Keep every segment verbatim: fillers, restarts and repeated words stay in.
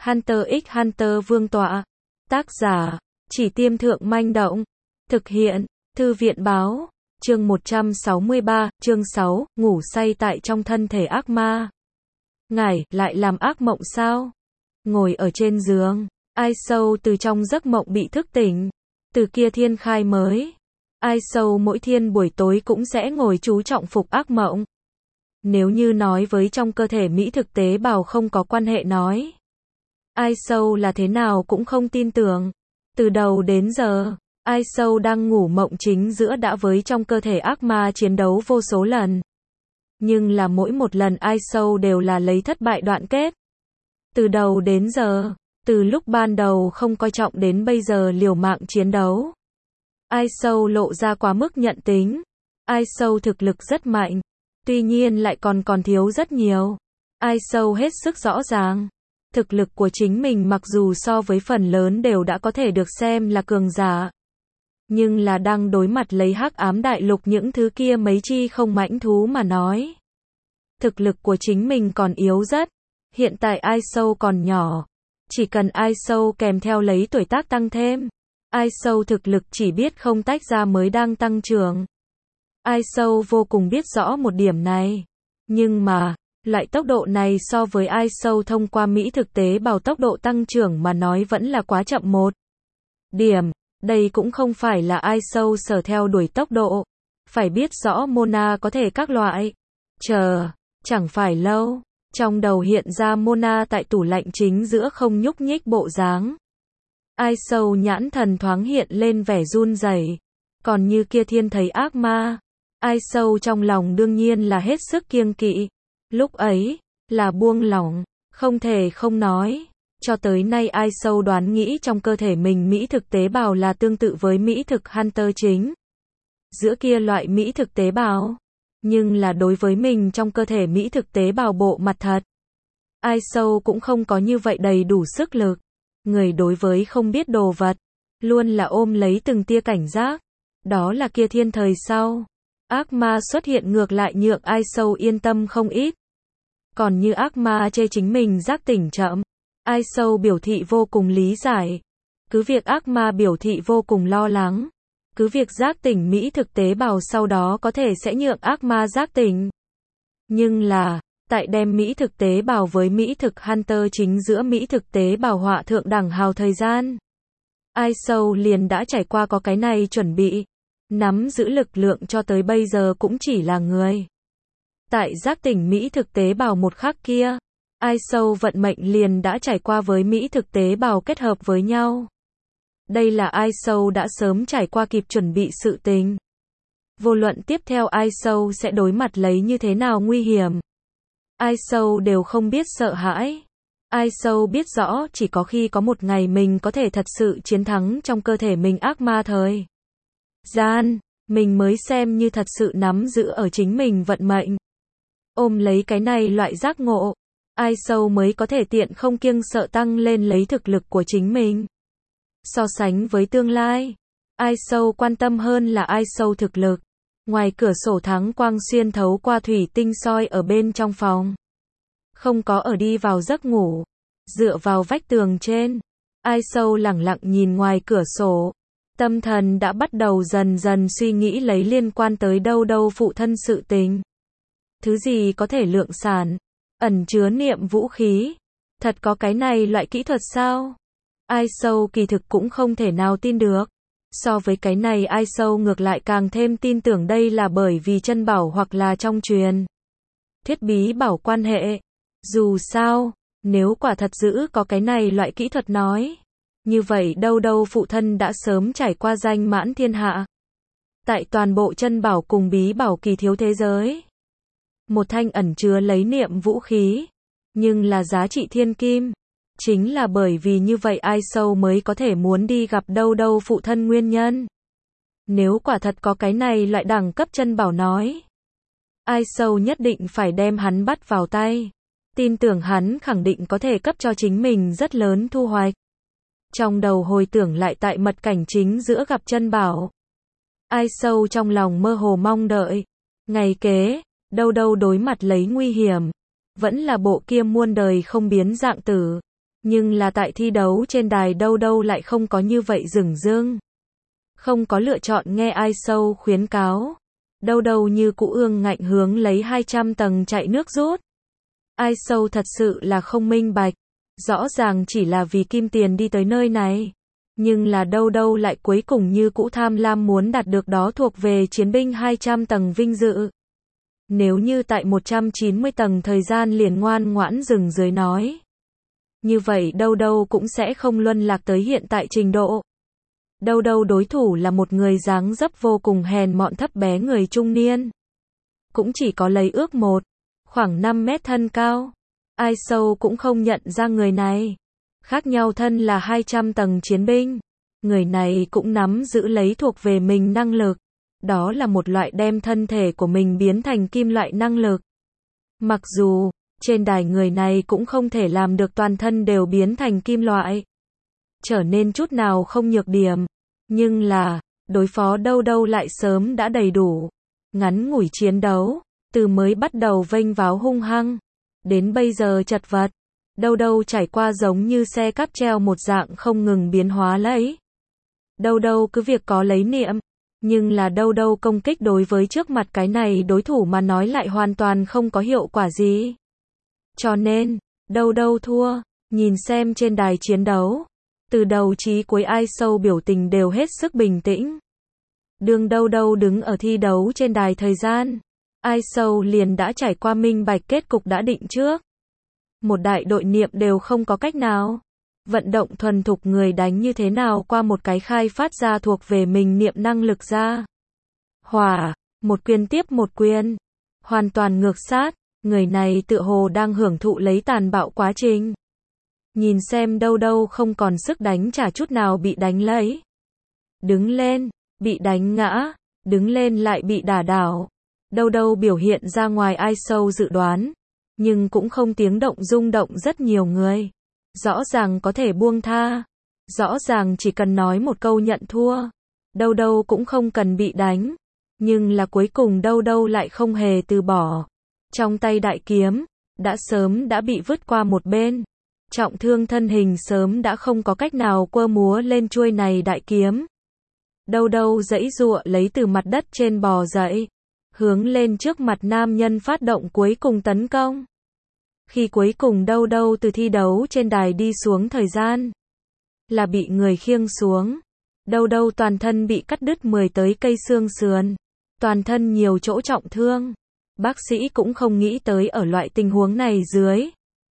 Hunter x Hunter vương tọa. Tác giả, Chỉ Tiêm Thượng Manh Động. Thực hiện, Thư viện Báo. Chương một trăm sáu mươi ba, chương sáu, ngủ say tại trong thân thể ác ma. Ngài, lại làm ác mộng sao? Ngồi ở trên giường, Ai Sâu từ trong giấc mộng bị thức tỉnh. Từ kia thiên khai mới. Ai Sâu mỗi thiên buổi tối cũng sẽ ngồi chú trọng phục ác mộng. Nếu như nói với trong cơ thể Mỹ thực tế bào không có quan hệ nói. Ai Sâu là thế nào cũng không tin tưởng. Từ đầu đến giờ, Ai Sâu đang ngủ mộng chính giữa đã với trong cơ thể ác ma chiến đấu vô số lần. Nhưng là mỗi một lần Ai Sâu đều là lấy thất bại đoạn kết. Từ đầu đến giờ, từ lúc ban đầu không coi trọng đến bây giờ liều mạng chiến đấu. Ai Sâu lộ ra quá mức nhận tính. Ai Sâu thực lực rất mạnh. Tuy nhiên lại còn còn thiếu rất nhiều. Ai Sâu hết sức rõ ràng. Thực lực của chính mình mặc dù so với phần lớn đều đã có thể được xem là cường giả. Nhưng là đang đối mặt lấy hắc ám đại lục những thứ kia mấy chi không mãnh thú mà nói. Thực lực của chính mình còn yếu rất. Hiện tại Ai Sâu còn nhỏ. Chỉ cần Ai Sâu kèm theo lấy tuổi tác tăng thêm. Ai Sâu thực lực chỉ biết không tách ra mới đang tăng trưởng. Ai Sâu vô cùng biết rõ một điểm này. Nhưng mà, loại tốc độ này so với Ai Sâu thông qua Mỹ thực tế bào tốc độ tăng trưởng mà nói vẫn là quá chậm một điểm. Đây cũng không phải là Ai Sâu sở theo đuổi tốc độ. Phải biết rõ Mona có thể các loại. Chờ, chẳng phải lâu. Trong đầu hiện ra Mona tại tủ lạnh chính giữa không nhúc nhích bộ dáng. Ai Sâu nhãn thần thoáng hiện lên vẻ run rẩy. Còn như kia thiên thấy ác ma. Ai Sâu trong lòng đương nhiên là hết sức kiêng kỵ. Lúc ấy, là buông lỏng, không thể không nói. Cho tới nay Ai Sâu đoán nghĩ trong cơ thể mình Mỹ thực tế bào là tương tự với Mỹ thực Hunter chính. Giữa kia loại Mỹ thực tế bào. Nhưng là đối với mình trong cơ thể Mỹ thực tế bào bộ mặt thật. Ai Sâu cũng không có như vậy đầy đủ sức lực. Người đối với không biết đồ vật. Luôn là ôm lấy từng tia cảnh giác. Đó là kia thiên thời sau. Ác ma xuất hiện ngược lại nhượng Ai Sâu yên tâm không ít. Còn như ác ma chê chính mình giác tỉnh chậm. Ai Sâu biểu thị vô cùng lý giải. Cứ việc ác ma biểu thị vô cùng lo lắng. Cứ việc giác tỉnh Mỹ thực tế bào sau đó có thể sẽ nhượng ác ma giác tỉnh. Nhưng là, tại đem Mỹ thực tế bào với Mỹ thực Hunter chính giữa Mỹ thực tế bào họa thượng đẳng hào thời gian. Ai Sâu liền đã trải qua có cái này chuẩn bị. Nắm giữ lực lượng cho tới bây giờ cũng chỉ là người. Tại giác tỉnh Mỹ thực tế bào một khắc kia, Ai Sâu vận mệnh liền đã trải qua với Mỹ thực tế bào kết hợp với nhau. Đây là Ai Sâu đã sớm trải qua kịp chuẩn bị sự tình. Vô luận tiếp theo Ai Sâu sẽ đối mặt lấy như thế nào nguy hiểm. Ai Sâu đều không biết sợ hãi. Ai Sâu biết rõ chỉ có khi có một ngày mình có thể thật sự chiến thắng trong cơ thể mình ác ma thời gian, mình mới xem như thật sự nắm giữ ở chính mình vận mệnh. Ôm lấy cái này loại giác ngộ, Ai Sâu mới có thể tiện không kiêng sợ tăng lên lấy thực lực của chính mình. So sánh với tương lai, Ai Sâu quan tâm hơn là Ai Sâu thực lực. Ngoài cửa sổ thắng quang xuyên thấu qua thủy tinh soi ở bên trong phòng. Không có ở đi vào giấc ngủ. Dựa vào vách tường trên, Ai Sâu lẳng lặng nhìn ngoài cửa sổ. Tâm thần đã bắt đầu dần dần suy nghĩ lấy liên quan tới đâu đâu phụ thân sự tình. Thứ gì có thể lượng sản, ẩn chứa niệm vũ khí. Thật có cái này loại kỹ thuật sao? Ai Sâu kỳ thực cũng không thể nào tin được. So với cái này Ai Sâu ngược lại càng thêm tin tưởng đây là bởi vì chân bảo hoặc là trong truyền thuyết bí bảo quan hệ. Dù sao, nếu quả thật giữ có cái này loại kỹ thuật nói. Như vậy đâu đâu phụ thân đã sớm trải qua danh mãn thiên hạ. Tại toàn bộ chân bảo cùng bí bảo kỳ thiếu thế giới. Một thanh ẩn chứa lấy niệm vũ khí. Nhưng là giá trị thiên kim. Chính là bởi vì như vậy Ai Sâu mới có thể muốn đi gặp đâu đâu phụ thân nguyên nhân. Nếu quả thật có cái này loại đẳng cấp chân bảo nói. Ai Sâu nhất định phải đem hắn bắt vào tay. Tin tưởng hắn khẳng định có thể cấp cho chính mình rất lớn thu hoạch. Trong đầu hồi tưởng lại tại mật cảnh chính giữa gặp chân bảo. Ai Sâu trong lòng mơ hồ mong đợi. Ngày kế, đâu đâu đối mặt lấy nguy hiểm. Vẫn là bộ kia muôn đời không biến dạng tử. Nhưng là tại thi đấu trên đài đâu đâu lại không có như vậy dửng dưng. Không có lựa chọn nghe ai sâu khuyến cáo. Đâu đâu như cũ ương ngạnh hướng lấy hai trăm tầng chạy nước rút. Ai sâu thật sự là không minh bạch. Rõ ràng chỉ là vì kim tiền đi tới nơi này. Nhưng là đâu đâu lại cuối cùng như cũ tham lam muốn đạt được đó thuộc về chiến binh hai trăm tầng vinh dự. Nếu như tại một trăm chín mươi tầng thời gian liền ngoan ngoãn dừng dưới nói. Như vậy đâu đâu cũng sẽ không luân lạc tới hiện tại trình độ. Đâu đâu đối thủ là một người dáng dấp vô cùng hèn mọn thấp bé người trung niên. Cũng chỉ có lấy ước một, khoảng năm mét thân cao. Ai sâu cũng không nhận ra người này. Khác nhau thân là hai trăm tầng chiến binh. Người này cũng nắm giữ lấy thuộc về mình năng lực. Đó là một loại đem thân thể của mình biến thành kim loại năng lực. Mặc dù, trên đài người này cũng không thể làm được toàn thân đều biến thành kim loại. Trở nên chút nào không nhược điểm. Nhưng là, đối phó đâu đâu lại sớm đã đầy đủ. Ngắn ngủi chiến đấu, từ mới bắt đầu vênh váo hung hăng, đến bây giờ chật vật. Đâu đâu trải qua giống như xe cáp treo một dạng không ngừng biến hóa lấy. Đâu đâu cứ việc có lấy niệm. Nhưng là đâu đâu công kích đối với trước mặt cái này đối thủ mà nói lại hoàn toàn không có hiệu quả gì. Cho nên, đâu đâu thua, nhìn xem trên đài chiến đấu. Từ đầu chí cuối ai sâu biểu tình đều hết sức bình tĩnh. Đường đâu đâu đứng ở thi đấu trên đài thời gian. Ai sâu liền đã trải qua minh bạch kết cục đã định trước. Một đại đội niệm đều không có cách nào. Vận động thuần thục người đánh như thế nào qua một cái khai phát ra thuộc về mình niệm năng lực ra. Hỏa, một quyền tiếp một quyền. Hoàn toàn ngược sát, người này tựa hồ đang hưởng thụ lấy tàn bạo quá trình. Nhìn xem đâu đâu không còn sức đánh trả chút nào bị đánh lấy. Đứng lên, bị đánh ngã, đứng lên lại bị đả đảo. Đâu đâu biểu hiện ra ngoài ai sâu dự đoán. Nhưng cũng không tiếng động rung động rất nhiều người. Rõ ràng có thể buông tha. Rõ ràng chỉ cần nói một câu nhận thua. Đâu đâu cũng không cần bị đánh. Nhưng là cuối cùng đâu đâu lại không hề từ bỏ. Trong tay đại kiếm, đã sớm đã bị vứt qua một bên. Trọng thương thân hình sớm đã không có cách nào quơ múa lên chuôi này đại kiếm. Đâu đâu giãy giụa lấy từ mặt đất trên bò dậy. Hướng lên trước mặt nam nhân phát động cuối cùng tấn công. Khi cuối cùng đâu đâu từ thi đấu trên đài đi xuống thời gian. Là bị người khiêng xuống. Đâu đâu toàn thân bị cắt đứt mười tới cây xương sườn. Toàn thân nhiều chỗ trọng thương. Bác sĩ cũng không nghĩ tới ở loại tình huống này dưới.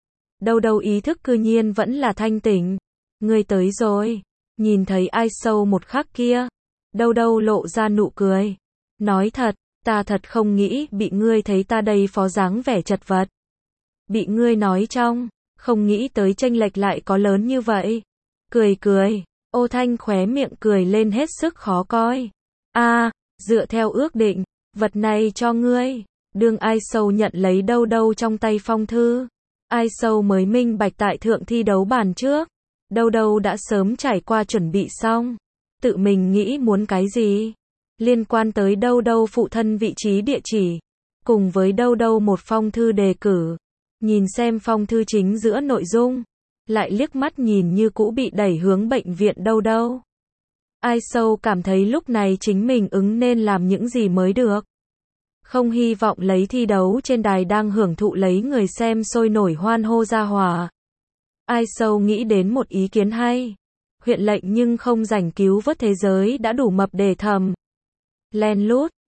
Đâu đâu ý thức cư nhiên vẫn là thanh tỉnh. Ngươi tới rồi. Nhìn thấy ai sâu một khắc kia. Đâu đâu lộ ra nụ cười. Nói thật, ta thật không nghĩ bị ngươi thấy ta đây phó dáng vẻ chật vật. Bị ngươi nói trong, không nghĩ tới chênh lệch lại có lớn như vậy. Cười cười, Ô Thanh khóe miệng cười lên hết sức khó coi. A, à, dựa theo ước định, vật này cho ngươi. Đương ai sâu nhận lấy đâu đâu trong tay phong thư. Ai sâu mới minh bạch tại thượng thi đấu bàn trước. Đâu đâu đã sớm trải qua chuẩn bị xong. Tự mình nghĩ muốn cái gì. Liên quan tới đâu đâu phụ thân vị trí địa chỉ. Cùng với đâu đâu một phong thư đề cử. Nhìn xem phong thư chính giữa nội dung. Lại liếc mắt nhìn như cũ bị đẩy hướng bệnh viện đâu đâu. Ai sâu cảm thấy lúc này chính mình ứng nên làm những gì mới được. Không hy vọng lấy thi đấu trên đài đang hưởng thụ lấy người xem sôi nổi hoan hô ra hòa. Ai sâu nghĩ đến một ý kiến hay. Huyện lệnh nhưng không rảnh cứu vớt thế giới đã đủ mập để thầm. Len lút,